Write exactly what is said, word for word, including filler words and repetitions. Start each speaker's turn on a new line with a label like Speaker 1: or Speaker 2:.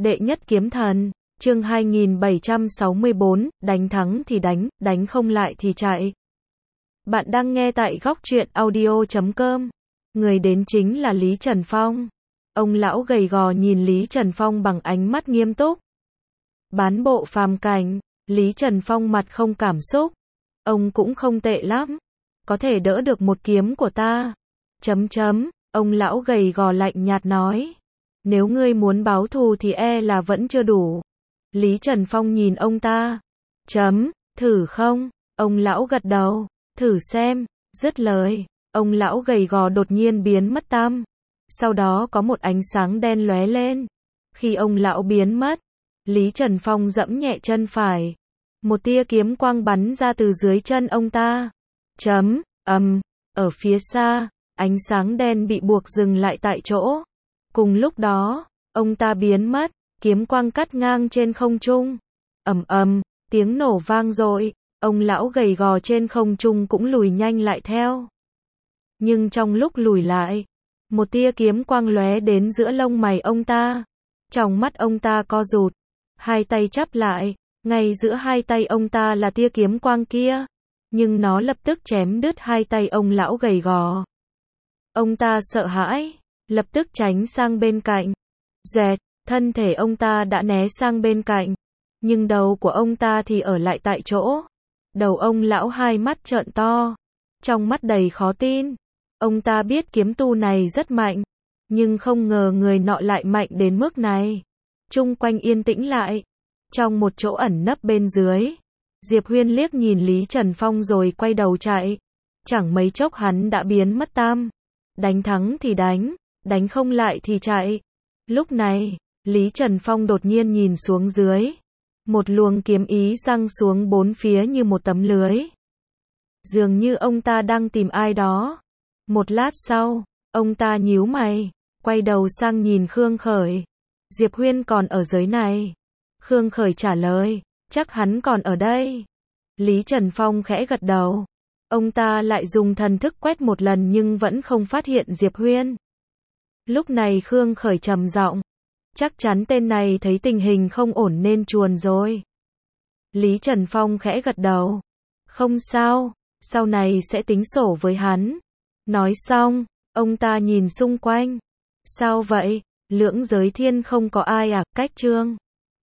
Speaker 1: Đệ nhất kiếm thần, chương hai nghìn bảy trăm sáu mươi bốn, đánh thắng thì đánh, đánh không lại thì chạy. Bạn đang nghe tại góc truyện audio chấm com. Người đến chính là Lý Trần Phong. Ông lão gầy gò nhìn Lý Trần Phong bằng ánh mắt nghiêm túc. Bán bộ phàm cảnh, Lý Trần Phong mặt không cảm xúc. Ông cũng không tệ lắm. Có thể đỡ được một kiếm của ta. Chấm chấm, ông lão gầy gò lạnh nhạt nói. Nếu ngươi muốn báo thù thì e là vẫn chưa đủ. Lý Trần Phong nhìn ông ta. Chấm, thử không? Ông lão gật đầu. Thử xem. Dứt lời, ông lão gầy gò đột nhiên biến mất tăm. Sau đó có một ánh sáng đen lóe lên. Khi ông lão biến mất, Lý Trần Phong giẫm nhẹ chân phải. Một tia kiếm quang bắn ra từ dưới chân ông ta. Chấm, ầm, ở phía xa, ánh sáng đen bị buộc dừng lại tại chỗ. Cùng lúc đó, ông ta biến mất, kiếm quang cắt ngang trên không trung. Ầm ầm, tiếng nổ vang dội, ông lão gầy gò trên không trung cũng lùi nhanh lại theo. Nhưng trong lúc lùi lại, một tia kiếm quang lóe đến giữa lông mày ông ta. Trong mắt ông ta co rụt, hai tay chắp lại, ngay giữa hai tay ông ta là tia kiếm quang kia, nhưng nó lập tức chém đứt hai tay ông lão gầy gò. Ông ta sợ hãi, lập tức tránh sang bên cạnh. Dẹt, thân thể ông ta đã né sang bên cạnh, nhưng đầu của ông ta thì ở lại tại chỗ. Đầu ông lão hai mắt trợn to, trong mắt đầy khó tin. Ông ta biết kiếm tu này rất mạnh, nhưng không ngờ người nọ lại mạnh đến mức này. Chung quanh yên tĩnh lại. Trong một chỗ ẩn nấp bên dưới, Diệp Huyên liếc nhìn Lý Trần Phong rồi quay đầu chạy. Chẳng mấy chốc hắn đã biến mất tam. Đánh thắng thì đánh, đánh không lại thì chạy. Lúc này, Lý Trần Phong đột nhiên nhìn xuống dưới. Một luồng kiếm ý giăng xuống bốn phía như một tấm lưới. Dường như ông ta đang tìm ai đó. Một lát sau, ông ta nhíu mày, quay đầu sang nhìn Khương Khởi. Diệp Huyên còn ở dưới này. Khương Khởi trả lời, chắc hắn còn ở đây. Lý Trần Phong khẽ gật đầu. Ông ta lại dùng thần thức quét một lần nhưng vẫn không phát hiện Diệp Huyên. Lúc này Khương Khởi trầm giọng, chắc chắn tên này thấy tình hình không ổn nên chuồn rồi. Lý Trần Phong khẽ gật đầu. Không sao, sau này sẽ tính sổ với hắn. Nói xong, ông ta nhìn xung quanh. Sao vậy? Lưỡng giới thiên không có ai à? Cách chương